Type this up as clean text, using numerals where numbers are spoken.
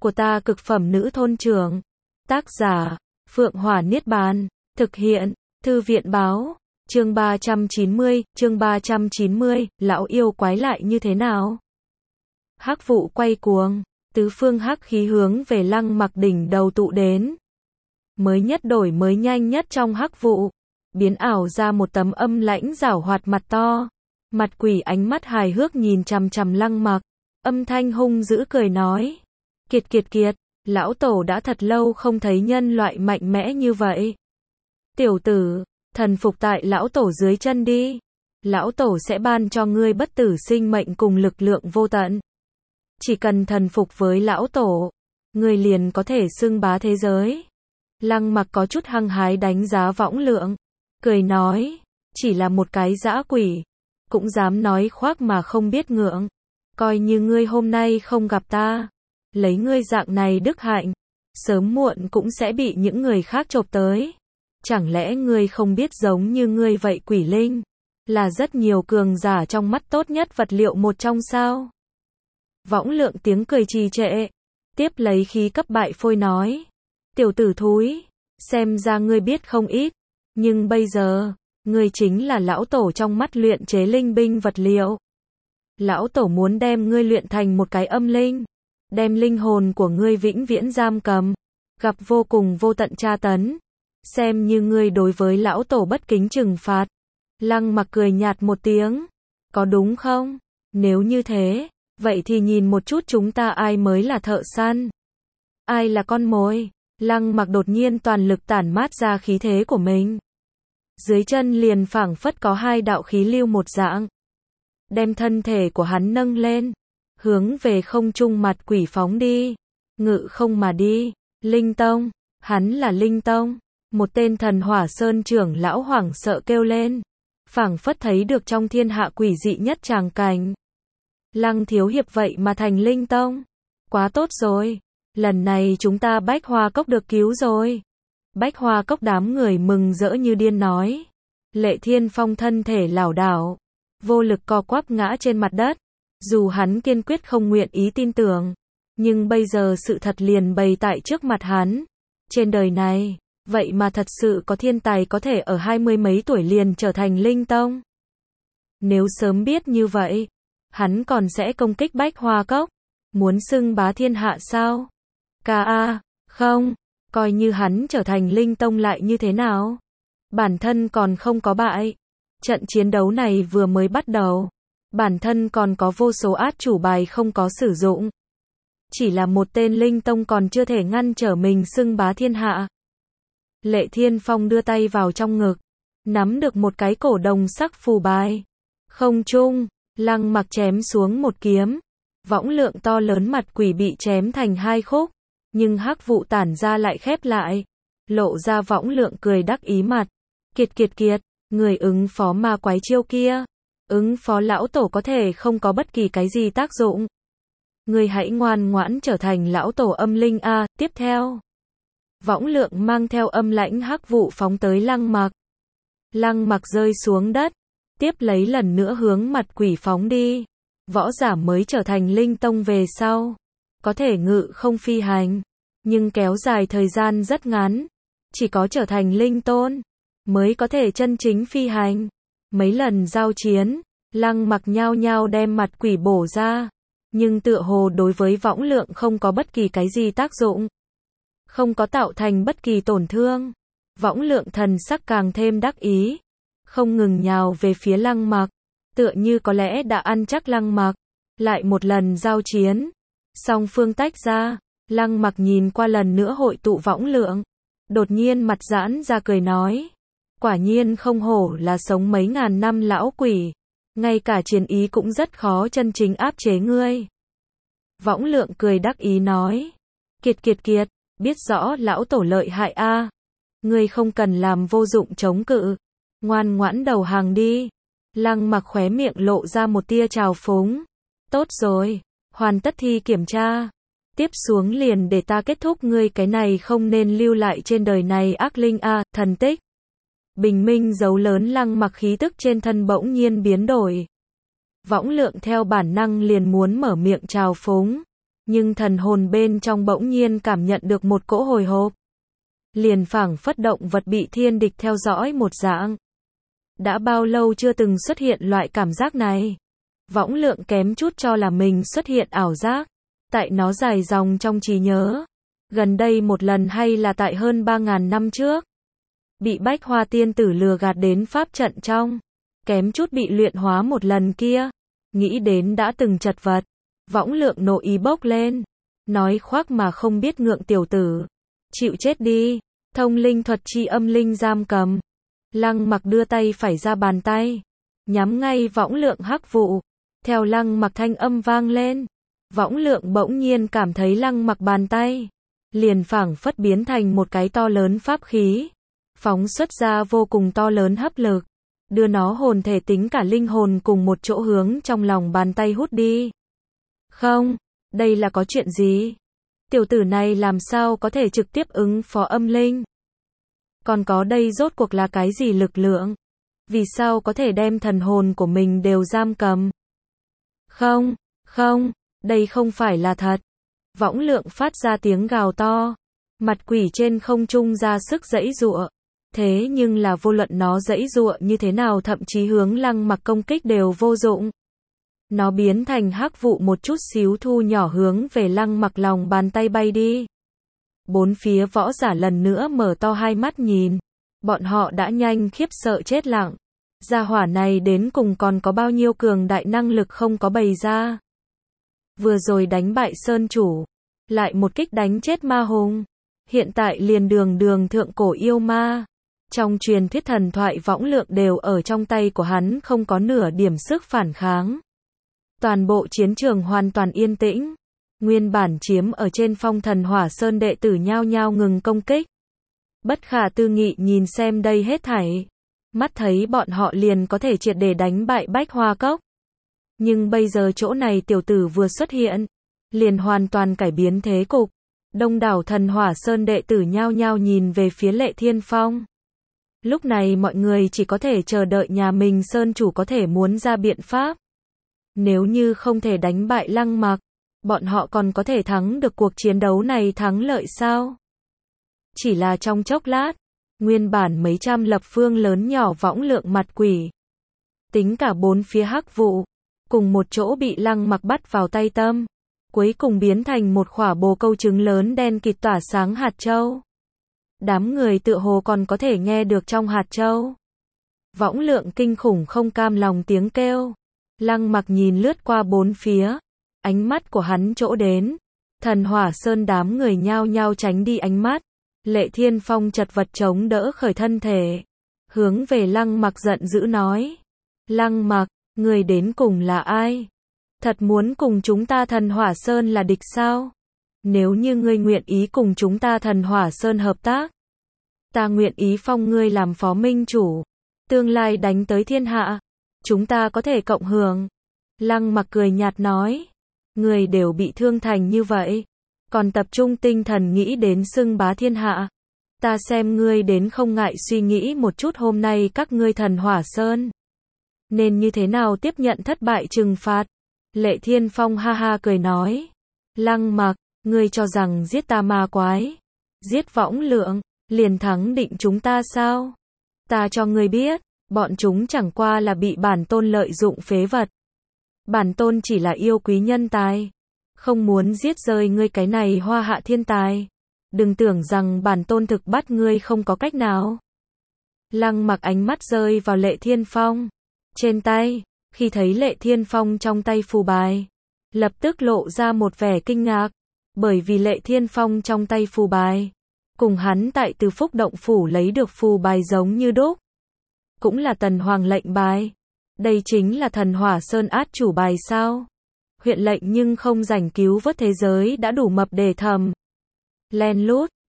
của ta cực phẩm nữ thôn trưởng. Tác giả, Phượng Hỏa Niết Bàn. Thực hiện, Thư viện báo. Chương 390, lão yêu quái lại như thế nào? Hắc vụ quay cuồng, tứ phương hắc khí hướng về Lăng Mặc đỉnh đầu tụ đến. Mới nhất đổi mới nhanh nhất trong hắc vụ, biến ảo ra một tấm âm lãnh giảo hoạt mặt to. Mặt quỷ ánh mắt hài hước nhìn chằm chằm Lăng Mặc, âm thanh hung dữ cười nói: Kiệt kiệt kiệt, lão tổ đã thật lâu không thấy nhân loại mạnh mẽ như vậy. Tiểu tử, thần phục tại lão tổ dưới chân đi. Lão tổ sẽ ban cho ngươi bất tử sinh mệnh cùng lực lượng vô tận. Chỉ cần thần phục với lão tổ, ngươi liền có thể xưng bá thế giới. Lăng Mặc có chút hăng hái đánh giá Võng Lượng, cười nói: chỉ là một cái dã quỷ, cũng dám nói khoác mà không biết ngượng. Coi như ngươi hôm nay không gặp ta, lấy ngươi dạng này đức hạnh, sớm muộn cũng sẽ bị những người khác chộp tới. Chẳng lẽ ngươi không biết giống như ngươi vậy quỷ linh, là rất nhiều cường giả trong mắt tốt nhất vật liệu một trong sao? Võng Lượng tiếng cười trì trệ, tiếp lấy khí cấp bại phôi nói: tiểu tử thúi, xem ra ngươi biết không ít, nhưng bây giờ, ngươi chính là lão tổ trong mắt luyện chế linh binh vật liệu. Lão tổ muốn đem ngươi luyện thành một cái âm linh, đem linh hồn của ngươi vĩnh viễn giam cầm, gặp vô cùng vô tận tra tấn, xem như ngươi đối với lão tổ bất kính trừng phạt. Lăng Mặc cười nhạt một tiếng: có đúng không? Nếu như thế, vậy thì nhìn một chút chúng ta ai mới là thợ săn, ai là con mồi. Lăng Mặc đột nhiên toàn lực tản mát ra khí thế của mình. Dưới chân liền phảng phất có hai đạo khí lưu một dạng, đem thân thể của hắn nâng lên, hướng về không trung mặt quỷ phóng đi. Ngự không mà đi. Linh Tông, hắn là Linh Tông. Một tên Thần Hỏa Sơn trưởng lão hoảng sợ kêu lên, phảng phất thấy được trong thiên hạ quỷ dị nhất tràng cảnh. Lăng thiếu hiệp vậy mà thành Linh Tông, quá tốt rồi, lần này chúng ta Bách Hoa Cốc được cứu rồi. Bách Hoa Cốc đám người mừng rỡ như điên nói. Lệ Thiên Phong thân thể lảo đảo, vô lực co quắp ngã trên mặt đất. Dù hắn kiên quyết không nguyện ý tin tưởng, nhưng bây giờ sự thật liền bày tại trước mặt hắn. Trên đời này, vậy mà thật sự có thiên tài có thể ở 20 mấy tuổi liền trở thành Linh Tông. Nếu sớm biết như vậy, hắn còn sẽ công kích Bách Hoa Cốc, muốn xưng bá thiên hạ sao? Không, coi như hắn trở thành Linh Tông lại như thế nào? Bản thân còn không có bại. Trận chiến đấu này vừa mới bắt đầu, bản thân còn có vô số át chủ bài không có sử dụng. Chỉ là một tên Linh Tông còn chưa thể ngăn trở mình xưng bá thiên hạ. Lệ Thiên Phong đưa tay vào trong ngực, nắm được một cái cổ đồng sắc phù bài. Không trung, Lăng Mặc chém xuống một kiếm. Võng Lượng to lớn mặt quỷ bị chém thành hai khúc, nhưng hắc vụ tản ra lại khép lại, lộ ra Võng Lượng cười đắc ý mặt. Kiệt kiệt kiệt, người ứng phó ma quái chiêu kia, ứng phó lão tổ có thể không có bất kỳ cái gì tác dụng. Người hãy ngoan ngoãn trở thành lão tổ âm linh a. Tiếp theo, Võng Lượng mang theo âm lãnh hắc vụ phóng tới Lăng Mặc. Lăng Mặc rơi xuống đất, tiếp lấy lần nữa hướng mặt quỷ phóng đi. Võ giả mới trở thành Linh Tông về sau, có thể ngự không phi hành, nhưng kéo dài thời gian rất ngắn. Chỉ có trở thành Linh Tôn, mới có thể chân chính phi hành. Mấy lần giao chiến, Lăng Mặc nhao nhao đem mặt quỷ bổ ra, nhưng tựa hồ đối với Võng Lượng không có bất kỳ cái gì tác dụng, không có tạo thành bất kỳ tổn thương. Võng Lượng thần sắc càng thêm đắc ý, không ngừng nhào về phía Lăng Mặc, tựa như có lẽ đã ăn chắc Lăng Mặc. Lại một lần giao chiến, song phương tách ra. Lăng Mặc nhìn qua lần nữa hội tụ Võng Lượng, đột nhiên mặt giãn ra cười nói: quả nhiên không hổ là sống mấy ngàn năm lão quỷ, ngay cả chiến ý cũng rất khó chân chính áp chế ngươi. Võng Lượng cười đắc ý nói: kiệt kiệt kiệt, biết rõ lão tổ lợi hại a. Ngươi không cần làm vô dụng chống cự, ngoan ngoãn đầu hàng đi. Lăng Mặc khóe miệng lộ ra một tia trào phúng. Tốt rồi, hoàn tất thi kiểm tra, tiếp xuống liền để ta kết thúc ngươi cái này không nên lưu lại trên đời này ác linh a. Thần tích. Bình minh dấu lớn. Lăng Mặc khí tức trên thân bỗng nhiên biến đổi. Võng Lượng theo bản năng liền muốn mở miệng trào phúng, nhưng thần hồn bên trong bỗng nhiên cảm nhận được một cỗ hồi hộp. Liền phảng phất động vật bị thiên địch theo dõi một dạng. Đã bao lâu chưa từng xuất hiện loại cảm giác này. Võng Lượng kém chút cho là mình xuất hiện ảo giác. Tại nó dài dòng trong trí nhớ. Gần đây một lần hay là tại hơn 3.000 năm trước. Bị Bách Hoa tiên tử lừa gạt đến pháp trận trong. Kém chút bị luyện hóa một lần kia. Nghĩ đến đã từng chật vật. Võng Lượng nội ý bốc lên. Nói khoác mà không biết ngượng tiểu tử. Chịu chết đi. Thông linh thuật chi âm linh giam cầm. Lăng Mặc đưa tay phải ra bàn tay. Nhắm ngay Võng Lượng hắc vụ. Theo Lăng Mặc thanh âm vang lên. Võng Lượng bỗng nhiên cảm thấy Lăng Mặc bàn tay. Liền phảng phất biến thành một cái to lớn pháp khí. Phóng xuất ra vô cùng to lớn hấp lực. Đưa nó hồn thể tính cả linh hồn cùng một chỗ hướng trong lòng bàn tay hút đi. Không, đây là có chuyện gì? Tiểu tử này làm sao có thể trực tiếp ứng phó âm linh? Còn có đây rốt cuộc là cái gì lực lượng? Vì sao có thể đem thần hồn của mình đều giam cầm? Không, không, đây không phải là thật. Võng Lượng phát ra tiếng gào to. Mặt quỷ trên không trung ra sức giãy giụa. Thế nhưng là vô luận nó giãy giụa như thế nào thậm chí hướng Lăng Mặc công kích đều vô dụng. Nó biến thành hắc vụ một chút xíu thu nhỏ hướng về Lăng Mặc lòng bàn tay bay đi. Bốn phía võ giả lần nữa mở to hai mắt nhìn. Bọn họ đã nhanh khiếp sợ chết lặng. Gia hỏa này đến cùng còn có bao nhiêu cường đại năng lực không có bày ra. Vừa rồi đánh bại Sơn Chủ. Lại một kích đánh chết ma hùng. Hiện tại liền đường thượng cổ yêu ma. Trong truyền thuyết thần thoại Võng Lượng đều ở trong tay của hắn không có nửa điểm sức phản kháng. Toàn bộ chiến trường hoàn toàn yên tĩnh. Nguyên bản chiếm ở trên Phong Thần Hỏa Sơn đệ tử nhao nhao ngừng công kích. Bất khả tư nghị nhìn xem đây hết thảy. Mắt thấy bọn họ liền có thể triệt để đánh bại Bách Hoa Cốc. Nhưng bây giờ chỗ này tiểu tử vừa xuất hiện. Liền hoàn toàn cải biến thế cục. Đông đảo Thần Hỏa Sơn đệ tử nhao nhao nhìn về phía Lệ Thiên Phong. Lúc này mọi người chỉ có thể chờ đợi nhà mình Sơn Chủ có thể muốn ra biện pháp. Nếu như không thể đánh bại Lăng Mặc, bọn họ còn có thể thắng được cuộc chiến đấu này thắng lợi sao? Chỉ là trong chốc lát, nguyên bản mấy trăm lập phương lớn nhỏ Võng Lượng mặt quỷ. Tính cả bốn phía hắc vụ, cùng một chỗ bị Lăng Mặc bắt vào tay tâm. Cuối cùng biến thành một khỏa bồ câu trứng lớn đen kịt tỏa sáng hạt châu. Đám người tựa hồ còn có thể nghe được trong hạt châu. Võng Lượng kinh khủng không cam lòng tiếng kêu. Lăng Mặc nhìn lướt qua bốn phía. Ánh mắt của hắn chỗ đến. Thần Hỏa Sơn đám người nhao nhao tránh đi ánh mắt. Lệ Thiên Phong chật vật chống đỡ khởi thân thể. Hướng về Lăng Mặc giận dữ nói. Lăng Mặc, người đến cùng là ai? Thật muốn cùng chúng ta Thần Hỏa Sơn là địch sao? Nếu như ngươi nguyện ý cùng chúng ta Thần Hỏa Sơn hợp tác, ta nguyện ý phong ngươi làm phó minh chủ. Tương lai đánh tới thiên hạ, chúng ta có thể cộng hưởng. Lăng Mặc cười nhạt nói. Người đều bị thương thành như vậy, còn tập trung tinh thần nghĩ đến xưng bá thiên hạ. Ta xem ngươi đến không ngại suy nghĩ một chút hôm nay các ngươi Thần Hỏa Sơn nên như thế nào tiếp nhận thất bại trừng phạt. Lệ Thiên Phong ha ha cười nói. Lăng Mặc, ngươi cho rằng giết ta ma quái, giết Võng Lượng, liền thắng định chúng ta sao? Ta cho ngươi biết, bọn chúng chẳng qua là bị bản tôn lợi dụng phế vật. Bản tôn chỉ là yêu quý nhân tài, không muốn giết rơi ngươi cái này hoa hạ thiên tài. Đừng tưởng rằng bản tôn thực bắt ngươi không có cách nào. Lăng Mặc ánh mắt rơi vào Lệ Thiên Phong trên tay, khi thấy Lệ Thiên Phong trong tay phù bài, lập tức lộ ra một vẻ kinh ngạc, bởi vì Lệ Thiên Phong trong tay phù bài, cùng hắn tại Từ Phúc Động Phủ lấy được phù bài giống như đúc. Cũng là Tần Hoàng lệnh bài. Đây chính là Thần Hỏa Sơn át chủ bài sao? Huyện lệnh nhưng không rảnh cứu vớt thế giới đã đủ mập để thầm. Len lút,